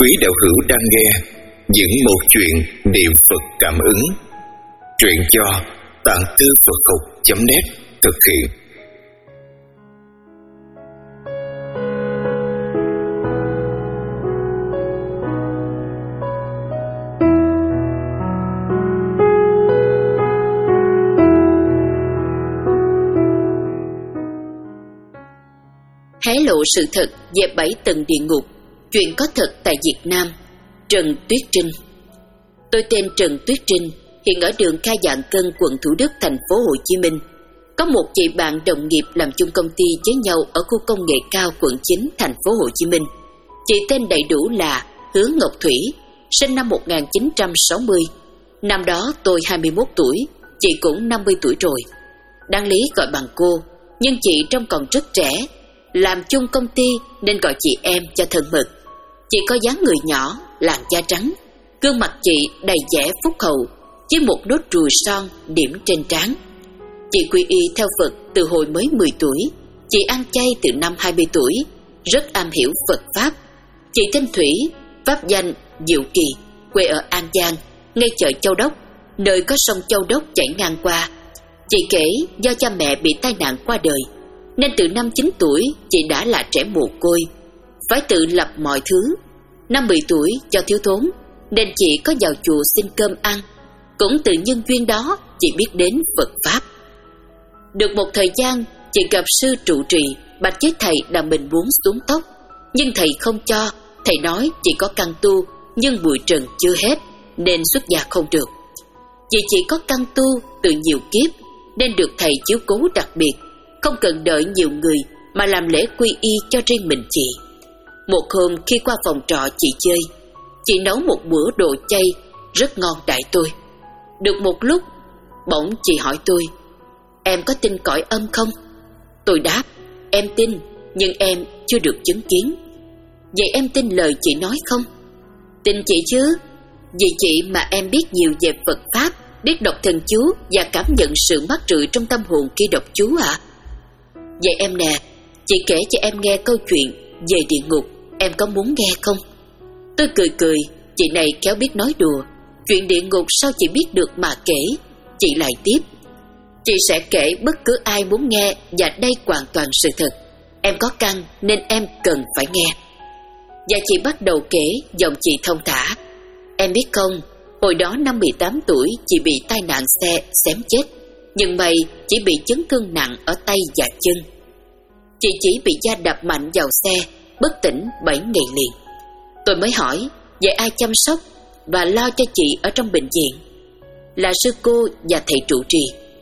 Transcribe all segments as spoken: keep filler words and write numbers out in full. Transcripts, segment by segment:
quý đạo hữu đang nghe những một chuyện niệm Phật cảm ứng. Truyện do tạng thư Phật học chấm net thực hiện. Hé lộ sự thật về bảy tầng địa ngục. Chuyện có thật tại Việt Nam. Trần Tuyết Trinh. Tôi tên Trần Tuyết Trinh, hiện ở đường Kha Vạn Cân, quận Thủ Đức, thành phố Hồ Chí Minh. Có một chị bạn đồng nghiệp làm chung công ty với nhau ở khu công nghệ cao quận chín, thành phố Hồ Chí Minh. Chị tên đầy đủ là Hứa Ngọc Thủy, sinh năm một nghìn chín trăm sáu mươi. Năm đó tôi hai mươi mốt tuổi, chị cũng năm mươi tuổi rồi. Đáng lý gọi bằng cô, nhưng chị trông còn rất trẻ. Làm chung công ty nên gọi chị em cho thân mật. Chị có dáng người nhỏ, làn da trắng, gương mặt chị đầy vẻ phúc hậu, với một nốt ruồi son điểm trên trán. Chị quy y theo Phật từ hồi mới mười tuổi. Chị ăn chay từ năm hai mươi tuổi, rất am hiểu Phật Pháp. Chị tên Thủy, pháp danh Diệu Kỳ, quê ở An Giang, ngay chợ Châu Đốc, nơi có sông Châu Đốc chảy ngang qua. Chị kể do cha mẹ bị tai nạn qua đời, nên từ năm chín tuổi chị đã là trẻ mồ côi, phải tự lập mọi thứ. Năm mười tuổi do thiếu thốn nên chị có vào chùa xin cơm ăn. Cũng từ nhân duyên đó chị biết đến Phật Pháp. Được một thời gian, chị gặp sư trụ trì bạch với thầy là mình muốn xuống tóc, nhưng thầy không cho. Thầy nói chị có căn tu nhưng bụi trần chưa hết nên xuất gia không được. Chị chỉ có căn tu từ nhiều kiếp nên được thầy chiếu cố đặc biệt, không cần đợi nhiều người mà làm lễ quy y cho riêng mình chị. Một hôm khi qua phòng trọ chị chơi, chị nấu một bữa đồ chay rất ngon đãi tôi. Được một lúc, bỗng chị hỏi tôi: "Em có tin cõi âm không?" Tôi đáp: "Em tin, nhưng em chưa được chứng kiến." "Vậy em tin lời chị nói không?" "Tin chị chứ. Vì chị mà em biết nhiều về Phật Pháp, biết đọc thần chú và cảm nhận sự mát rượi trong tâm hồn khi đọc chú ạ." "Vậy em nè, chị kể cho em nghe câu chuyện về địa ngục, em có muốn nghe không?" Tôi cười cười, chị này khéo biết nói đùa. Chuyện địa ngục sao chị biết được mà kể. Chị lại tiếp: "Chị sẽ kể bất cứ ai muốn nghe, và đây hoàn toàn sự thật. Em có căn nên em cần phải nghe." Và chị bắt đầu kể, giọng chị thông thả: "Em biết không, hồi đó năm mười tám tuổi chị bị tai nạn xe xém chết. Nhưng may chỉ bị chấn thương nặng ở tay và chân. Chị chỉ bị da đập mạnh vào xe, bất tỉnh bảy ngày liền." Tôi mới hỏi: "Vậy ai chăm sóc và lo cho chị ở trong bệnh viện?" "Là sư cô và thầy trụ trì.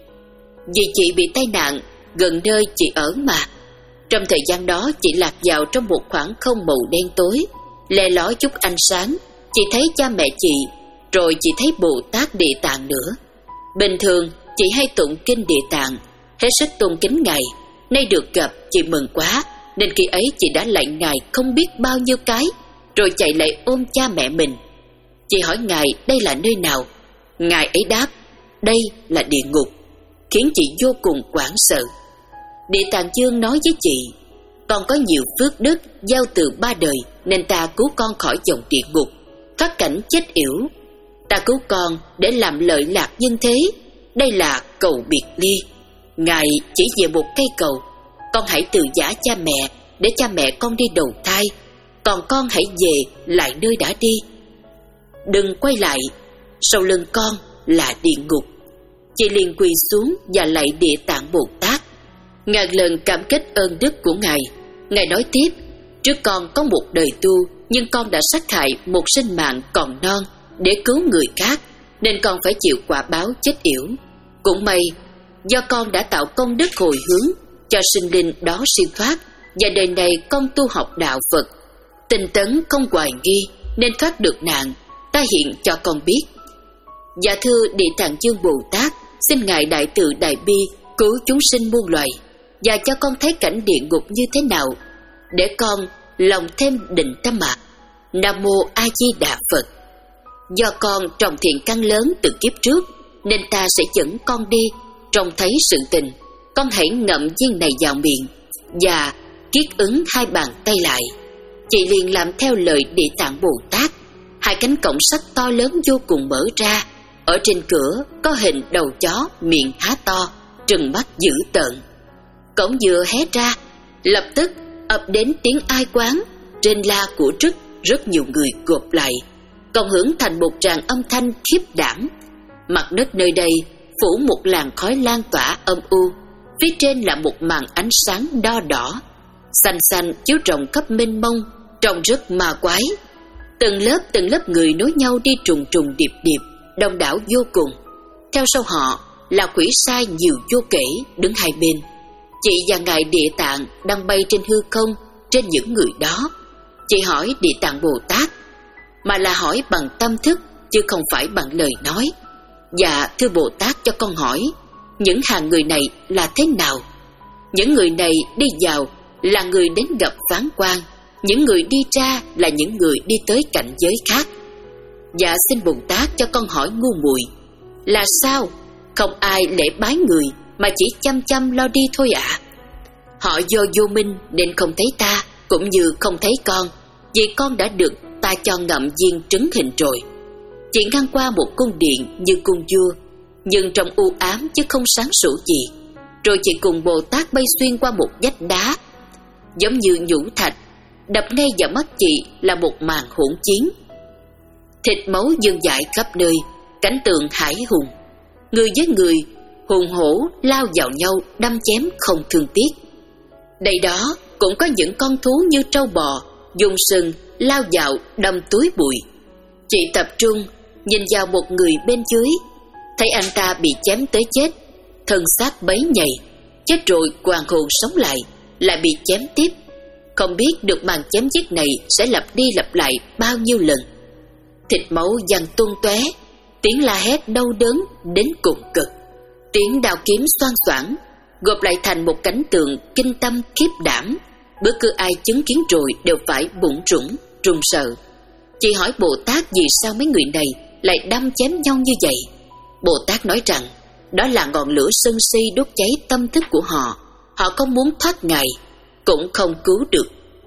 Vì chị bị tai nạn gần nơi chị ở mà. Trong thời gian đó chị lạc vào trong một khoảng không màu đen tối, le lói chút ánh sáng. Chị thấy cha mẹ chị, rồi chị thấy Bồ Tát Địa Tạng nữa. Bình thường chị hay tụng kinh Địa Tạng, hết sức tôn kính Ngài. Nay được gặp chị mừng quá, nên khi ấy chị đã lạy Ngài không biết bao nhiêu cái, rồi chạy lại ôm cha mẹ mình. Chị hỏi Ngài đây là nơi nào. Ngài ấy đáp: đây là địa ngục, khiến chị vô cùng hoảng sợ. Địa Tạng Dương nói với chị: con có nhiều phước đức giao từ ba đời, nên ta cứu con khỏi dòng địa ngục, các cảnh chết yểu. Ta cứu con để làm lợi lạc nhân thế. Đây là cầu biệt ly. Ngài chỉ về một cây cầu. Con hãy từ giã cha mẹ để cha mẹ con đi đầu thai, còn con hãy về lại nơi đã đi. Đừng quay lại, sau lưng con là địa ngục." Chị liền quỳ xuống và lạy Địa Tạng Bồ Tát, ngàn lần cảm kích ơn đức của Ngài. Ngài nói tiếp: "Trước con có một đời tu, nhưng con đã sát hại một sinh mạng còn non để cứu người khác, nên con phải chịu quả báo chết yểu. Cũng may do con đã tạo công đức hồi hướng cho sinh linh đó siêu thoát, và đời này con tu học đạo Phật, tinh tấn không hoài nghi, nên thoát được nạn. Ta hiện cho con biết." Dạ thưa Địa Tạng Dương Bồ Tát, xin Ngài đại từ đại bi cứu chúng sinh muôn loài, và cho con thấy cảnh địa ngục như thế nào, để con lòng thêm định tâm ạ. Nam mô A Di Đà Phật. Do con trồng thiện căn lớn từ kiếp trước, nên ta sẽ dẫn con đi. Trông thấy sự tình, con hãy ngậm viên này vào miệng và kiết ứng hai bàn tay lại. Chị liền làm theo lời Địa Tạng Bồ Tát. Hai cánh cổng sắt to lớn vô cùng mở ra. Ở trên cửa có hình đầu chó, miệng há to, trừng mắt dữ tợn. Cổng vừa hé ra, lập tức ập đến tiếng ai quán, trên la của trức, rất nhiều người gộp lại, cộng hưởng thành một tràng âm thanh khiếp đảm. Mặt đất nơi đây phủ một làn khói lan tỏa âm u, phía trên là một màn ánh sáng đo đỏ, xanh xanh chiếu rộng khắp mênh mông, trông rất ma quái. Từng lớp từng lớp người nối nhau đi trùng trùng điệp điệp, đông đảo vô cùng. Theo sau họ là quỷ sai nhiều vô kể đứng hai bên. Chị và ngài Địa Tạng đang bay trên hư không trên những người đó. Chị hỏi Địa Tạng Bồ Tát, mà là hỏi bằng tâm thức chứ không phải bằng lời nói. Dạ thưa Bồ Tát, cho con hỏi, những hàng người này là thế nào? Những người này đi vào là người đến gặp Phán Quan, những người đi ra là những người đi tới cảnh giới khác. Dạ xin Bồ Tát cho con hỏi ngu muội, là sao không ai lễ bái người mà chỉ chăm chăm lo đi thôi ạ? À? Họ do vô minh nên không thấy ta, cũng như không thấy con, vì con đã được ta cho ngậm viên trứng hình rồi. Chị ngang qua một cung điện như cung vua, nhưng trong u ám chứ không sáng sủa gì. Rồi chị cùng Bồ Tát bay xuyên qua một vách đá giống như nhũ thạch, đập ngay vào mắt chị là một màn hỗn chiến. Thịt máu dương dại khắp nơi, cảnh tượng hãi hùng. Người với người hùng hổ lao vào nhau, đâm chém không thương tiếc. Đây đó cũng có những con thú như trâu bò dùng sừng lao vào đâm túi bụi. Chị tập trung nhìn vào một người bên dưới, thấy anh ta bị chém tới chết, thân xác bấy nhầy, chết rồi hoàn hồn sống lại, lại bị chém tiếp. Không biết được màn chém giết này sẽ lặp đi lặp lại bao nhiêu lần. Thịt máu văng tung tóe, tiếng la hét đau đớn đến cùng cực, tiếng đao kiếm xoan xoảng, gộp lại thành một cảnh tượng kinh tâm khiếp đảm. Bất cứ ai chứng kiến rồi đều phải bủn rủn, run sợ. Chị hỏi Bồ Tát vì sao mấy người này lại đâm chém nhau như vậy. Bồ Tát nói rằng đó là ngọn lửa sân si đốt cháy tâm thức của họ. Họ không muốn thoát ngài, cũng không cứu được.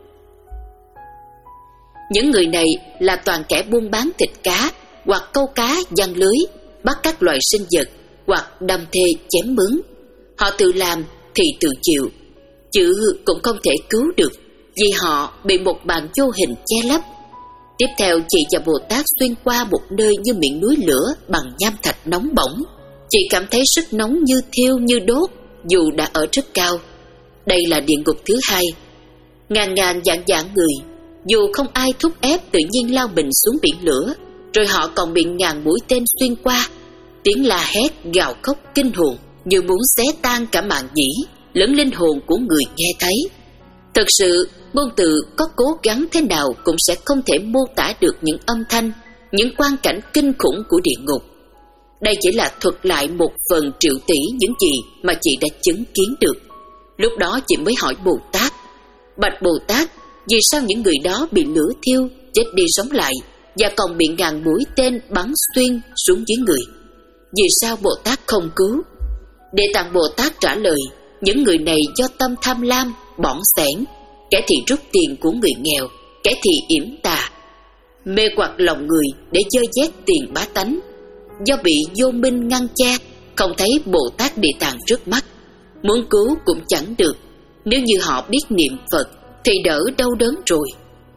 Những người này là toàn kẻ buôn bán thịt cá, hoặc câu cá giăng lưới, bắt các loài sinh vật, hoặc đâm thê chém mướn. Họ tự làm thì tự chịu, chứ cũng không thể cứu được, vì họ bị một màn vô hình che lấp. Tiếp theo chị và Bồ Tát xuyên qua một nơi như miệng núi lửa bằng nham thạch nóng bỏng. Chị cảm thấy sức nóng như thiêu như đốt, dù đã ở rất cao. Đây là địa ngục thứ hai. Ngàn ngàn vạn vạn người, dù không ai thúc ép, tự nhiên lao mình xuống biển lửa, rồi họ còn bị ngàn mũi tên xuyên qua. Tiếng la hét gào khóc kinh hồn như muốn xé tan cả màn nhĩ lẫn linh hồn của người nghe thấy. Thật sự ngôn từ có cố gắng thế nào cũng sẽ không thể mô tả được những âm thanh, những quang cảnh kinh khủng của địa ngục. Đây chỉ là thuật lại một phần triệu tỷ những gì mà chị đã chứng kiến được. Lúc đó chị mới hỏi Bồ Tát, bạch Bồ Tát, vì sao những người đó bị lửa thiêu, chết đi sống lại, và còn bị ngàn mũi tên bắn xuyên xuống dưới người? Vì sao Bồ Tát không cứu? Địa Tạng Bồ Tát trả lời, những người này do tâm tham lam, bỏng sẻn, kẻ thì rút tiền của người nghèo, kẻ thì yểm tà, mê hoặc lòng người để dơ dét tiền bá tánh. Do bị vô minh ngăn che, không thấy Bồ Tát Địa Tạng trước mắt, muốn cứu cũng chẳng được. Nếu như họ biết niệm Phật thì đỡ đau đớn rồi.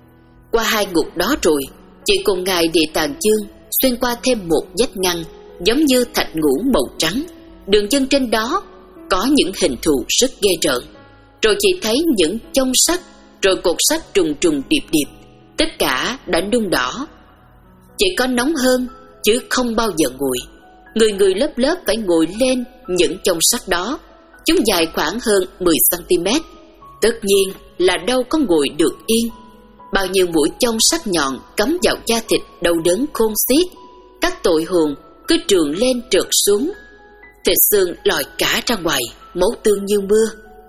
Qua hai ngục đó rồi, chị cùng ngài Địa Tạng Dương xuyên qua thêm một vách ngăn giống như thạch ngũ màu trắng. Đường chân trên đó có những hình thù rất ghê rợn. Rồi chị thấy những chông sắt, rồi cột sắt trùng trùng điệp điệp, tất cả đã nung đỏ. Chỉ có nóng hơn chứ không bao giờ nguội. Người người lớp lớp phải ngồi lên những chông sắt đó. Chúng dài khoảng hơn mười xăng-ti-mét. Tất nhiên là đâu có ngồi được yên. Bao nhiêu mũi chông sắc nhọn cắm vào da thịt đau đớn khôn xiết. Các tội hồn cứ trườn lên trượt xuống, thịt xương lòi cả ra ngoài, máu tương như mưa.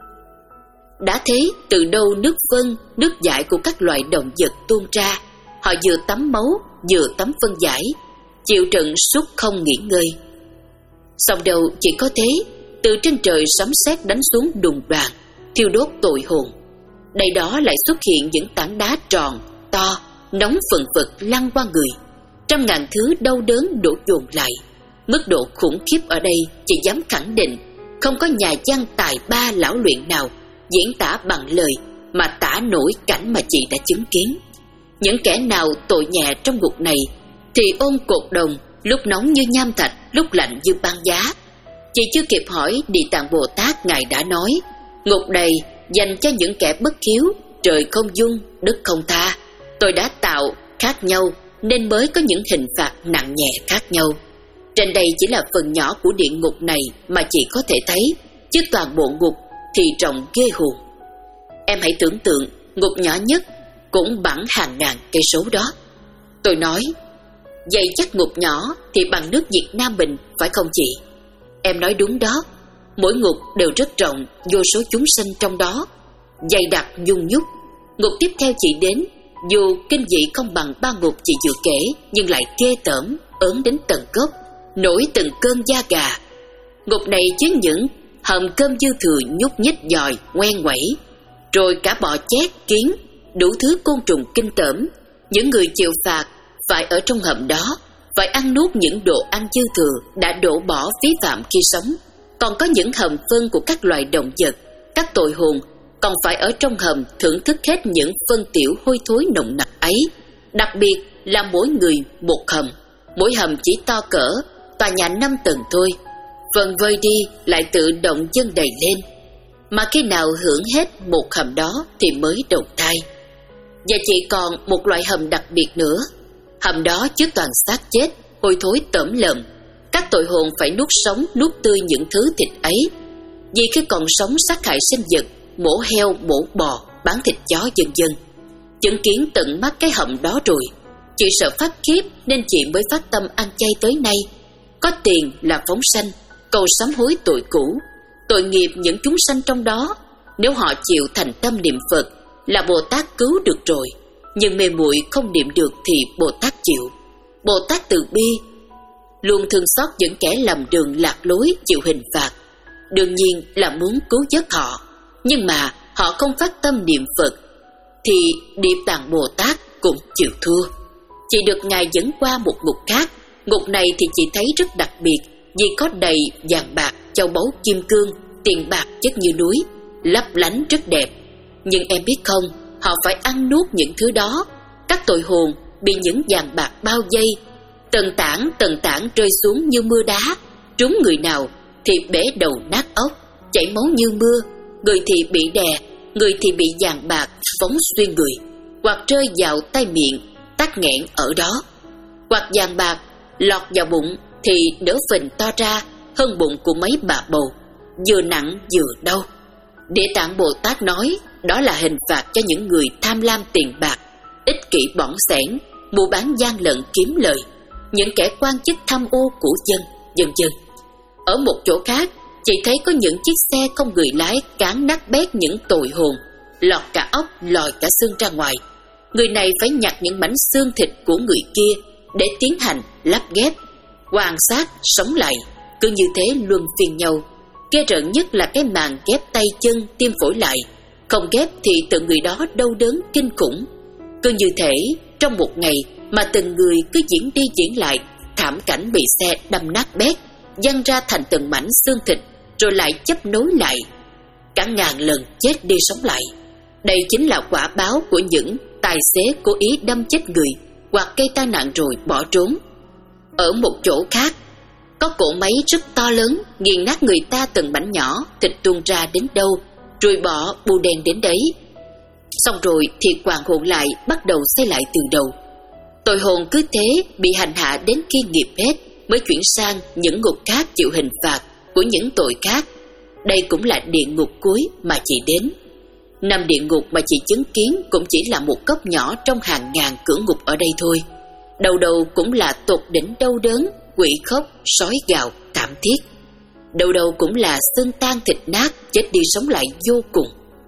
Đã thế, từ đâu nước phân, nước dãi của các loài động vật tuôn ra. Họ vừa tắm máu, vừa tắm phân giải, chịu trận suốt không nghỉ ngơi. Xong đầu chỉ có thế, từ trên trời sấm sét đánh xuống đùng đoàn, thiêu đốt tội hồn. đây đó lại xuất hiện những tảng đá tròn, to, nóng phừng phực lăn qua người. Trăm ngàn thứ đau đớn đổ dồn lại. Mức độ khủng khiếp ở đây chỉ dám khẳng định không có nhà văn tài ba lão luyện nào diễn tả bằng lời mà tả nổi cảnh mà chị đã chứng kiến. Những kẻ nào tội nhẹ trong ngục này thì ôm cột đồng, lúc nóng như nham thạch, lúc lạnh như băng giá. Chị chưa kịp hỏi, Địa Tạng Bồ Tát ngài đã nói: ngục này dành cho những kẻ bất hiếu, trời không dung, đất không tha. Tôi đã tạo khác nhau nên mới có những hình phạt nặng nhẹ khác nhau. Trên đây chỉ là phần nhỏ của địa ngục này mà chị có thể thấy, chứ toàn bộ ngục thì rộng ghê hồn. Em hãy tưởng tượng ngục nhỏ nhất cũng bằng hàng ngàn cây số đó. Tôi nói, vậy chắc ngục nhỏ thì bằng nước Việt Nam mình phải không chị? Em nói đúng đó. Mỗi ngục đều rất rộng, vô số chúng sinh trong đó, dày đặc nhung nhúc. Ngục tiếp theo chị đến, dù kinh dị không bằng ba ngục chị vừa kể, nhưng lại ghê tởm, ớn đến tận gốc, nổi từng cơn da gà. Ngục này chứa những hầm cơm dư thừa nhúc nhích dòi, ngoen ngoẩy, rồi cả bọ chét, kiến, đủ thứ côn trùng kinh tởm. Những người chịu phạt phải ở trong hầm đó, phải ăn nuốt những đồ ăn dư thừa đã đổ bỏ phí phạm khi sống. Còn có những hầm phân của các loài động vật, các tội hồn còn phải ở trong hầm thưởng thức hết những phân tiểu hôi thối nồng nặc ấy. Đặc biệt là mỗi người một hầm, mỗi hầm chỉ to cỡ tòa nhà năm tầng thôi. Phần vơi đi lại tự động dâng đầy lên, mà khi nào hưởng hết một hầm đó thì mới đầu thai. Và chỉ còn một loại hầm đặc biệt nữa. Hầm đó chứa toàn xác chết, hôi thối tởm lợm. Các tội hồn phải nuốt sống, nuốt tươi những thứ thịt ấy. Vì khi còn sống sát hại sinh vật, mổ heo, mổ bò, bán thịt chó vân vân. Chứng kiến tận mắt cái hầm đó rồi, chị sợ phát khiếp nên chị mới phát tâm ăn chay tới nay. Có tiền là phóng sanh, cầu sám hối tội cũ, tội nghiệp những chúng sanh trong đó. Nếu họ chịu thành tâm niệm Phật là Bồ Tát cứu được rồi, nhưng mê muội không niệm được thì Bồ Tát chịu. Bồ Tát từ bi luôn thương xót những kẻ lầm đường lạc lối chịu hình phạt, đương nhiên là muốn cứu vớt họ. Nhưng mà họ không phát tâm niệm Phật thì Địa Tạng Bồ Tát cũng chịu thua. Chị được ngài dẫn qua một ngục khác. Ngục này thì chị thấy rất đặc biệt, vì có đầy vàng bạc, châu báu kim cương, tiền bạc chất như núi, lấp lánh rất đẹp. Nhưng em biết không, họ phải ăn nuốt những thứ đó. Các tội hồn bị những vàng bạc bao vây, tầng tảng tầng tảng rơi xuống như mưa đá. Trúng người nào thì bể đầu nát óc, chảy máu như mưa. Người thì bị đè, người thì bị vàng bạc phóng xuyên người, hoặc rơi vào tay miệng, tắc nghẽn ở đó. Hoặc vàng bạc lọt vào bụng thì đỡ phình to ra hơn bụng của mấy bà bầu, vừa nặng vừa đau. Địa Tạng Bồ Tát nói đó là hình phạt cho những người tham lam tiền bạc, ích kỷ bỏng sẻn, mua bán gian lận kiếm lời, những kẻ quan chức tham ô của dân, vân vân. Ở một chỗ khác, chị thấy có những chiếc xe không người lái cán nát bét những tội hồn, lọt cả óc, lòi cả xương ra ngoài. Người này phải nhặt những mảnh xương thịt của người kia để tiến hành lắp ghép, hoàn xác sống lại, cứ như thế luân phiên nhau. Ghê rợn nhất là cái màn ghép tay chân, tim phổi lại. Không ghép thì tự người đó đau đớn kinh khủng. Cứ như thể trong một ngày mà từng người cứ diễn đi diễn lại thảm cảnh bị xe đâm nát bét, văng ra thành từng mảnh xương thịt, rồi lại chấp nối lại, cả ngàn lần chết đi sống lại. Đây chính là quả báo của những tài xế cố ý đâm chết người hoặc gây tai nạn rồi bỏ trốn. Ở một chỗ khác, có cỗ máy rất to lớn nghiền nát người ta từng mảnh nhỏ, thịt tuôn ra đến đâu, rồi bỏ bù đen đến đấy. Xong rồi thì hoàn hồn lại, bắt đầu xây lại từ đầu. Tội hồn cứ thế bị hành hạ đến khi nghiệp hết mới chuyển sang những ngục khác chịu hình phạt của những tội khác. Đây cũng là địa ngục cuối mà chị đến. Năm địa ngục mà chị chứng kiến cũng chỉ là một góc nhỏ trong hàng ngàn cửa ngục ở đây thôi. Đầu đầu cũng là tột đỉnh đau đớn, quỷ khóc, sói gào, thảm thiết. Đầu đầu cũng là xương tan thịt nát, chết đi sống lại vô cùng.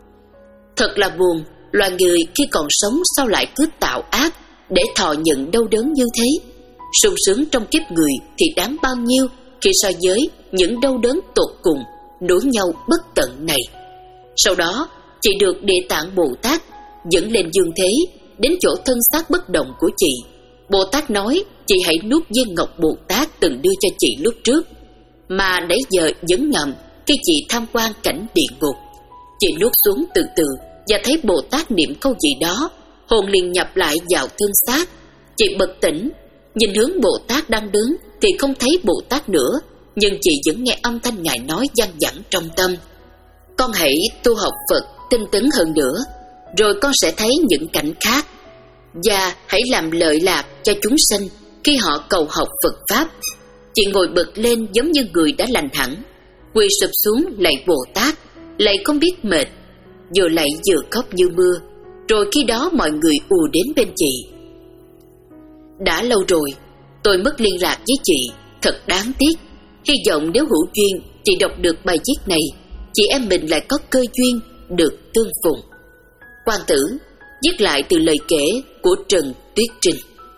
Thật là buồn, loài người khi còn sống sao lại cứ tạo ác để thọ nhận đau đớn như thế. Sung sướng trong kiếp người thì đáng bao nhiêu khi so với những đau đớn tột cùng nối nhau bất tận này. Sau đó chị được Địa Tạng Bồ Tát dẫn lên dương thế, đến chỗ thân xác bất động của chị. Bồ Tát nói chị hãy nuốt viên ngọc Bồ Tát từng đưa cho chị lúc trước, mà nãy giờ vẫn ngậm khi chị tham quan cảnh địa ngục. Chị nuốt xuống từ từ và thấy Bồ Tát niệm câu gì đó, hồn liền nhập lại vào thân xác. Chị bật tỉnh, nhìn hướng Bồ Tát đang đứng thì không thấy Bồ Tát nữa, nhưng chị vẫn nghe âm thanh Ngài nói văng vẳng trong tâm: con hãy tu học Phật tinh tấn hơn nữa, rồi con sẽ thấy những cảnh khác, và hãy làm lợi lạc cho chúng sinh khi họ cầu học Phật Pháp. Chị ngồi bật lên giống như người đã lành hẳn, quỳ sụp xuống lạy Bồ Tát, lạy không biết mệt, vừa lạy vừa khóc như mưa. Rồi khi đó mọi người ùa đến bên chị. Đã lâu rồi tôi mất liên lạc với chị, thật đáng tiếc. Hy vọng nếu hữu duyên chị đọc được bài viết này, chị em mình lại có cơ duyên được tương phùng. Quan Tử viết lại từ lời kể của Trần Tuyết Trinh.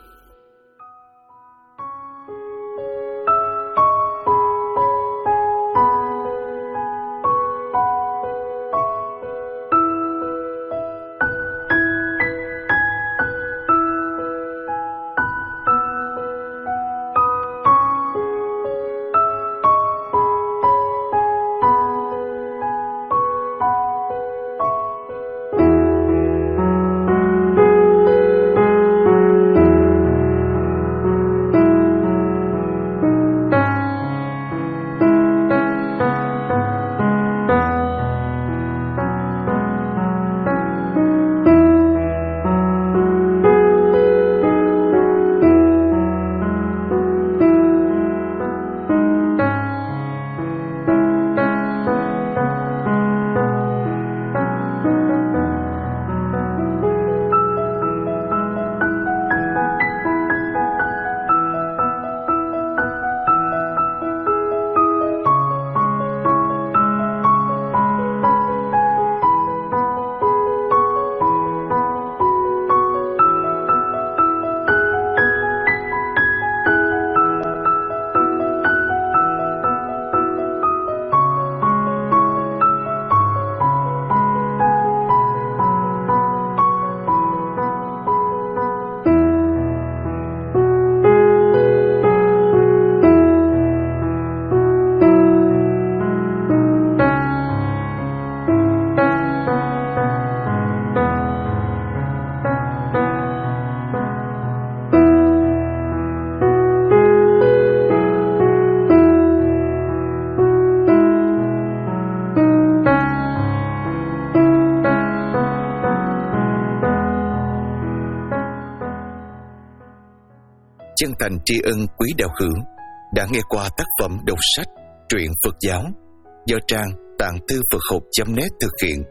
Chân thành tri ân quý đạo hữu đã nghe qua tác phẩm đọc sách truyện Phật giáo do trang tạng thư Phật học chấm net thực hiện.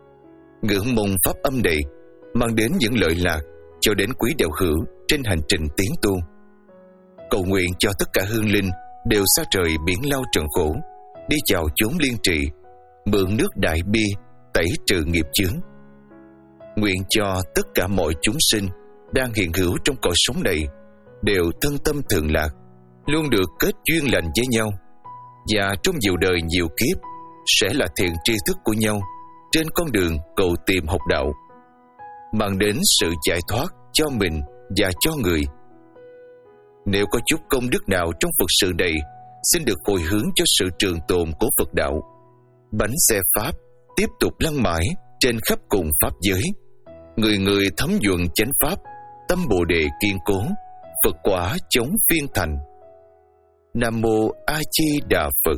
Ngưỡng mong pháp âm này mang đến những lợi lạc cho đến quý đạo hữu trên hành trình tiến tu. Cầu nguyện cho tất cả hương linh đều xa trời biển lao trần khổ, đi vào chốn liên trị, mượn nước đại bi tẩy trừ nghiệp chướng. Nguyện cho tất cả mọi chúng sinh đang hiện hữu trong cõi sống này đều thân tâm thường lạc, luôn được kết duyên lành với nhau, và trong nhiều đời nhiều kiếp sẽ là thiện tri thức của nhau trên con đường cầu tìm học đạo, mang đến sự giải thoát cho mình và cho người. Nếu có chút công đức nào trong Phật sự này, xin được hồi hướng cho sự trường tồn của Phật đạo. Bánh xe Pháp tiếp tục lăn mãi trên khắp cùng Pháp giới, người người thấm nhuận chánh Pháp, tâm Bồ Đề kiên cố, Phật quả chống phiên thành. Nam Mô A Di Đà Phật.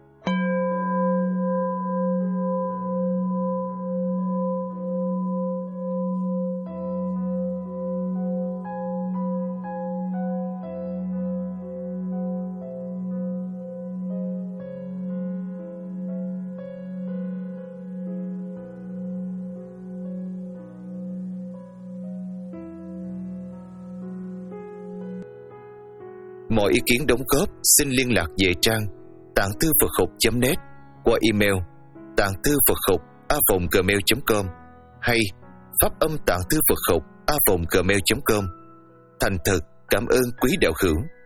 Mọi ý kiến đóng góp xin liên lạc về trang tạng thư Phật học chấm net qua email tạng thư Phật học a vòng gmail chấm com hay pháp âm tạng thư Phật học a vòng gmail chấm com. Thành thật cảm ơn quý đạo hữu.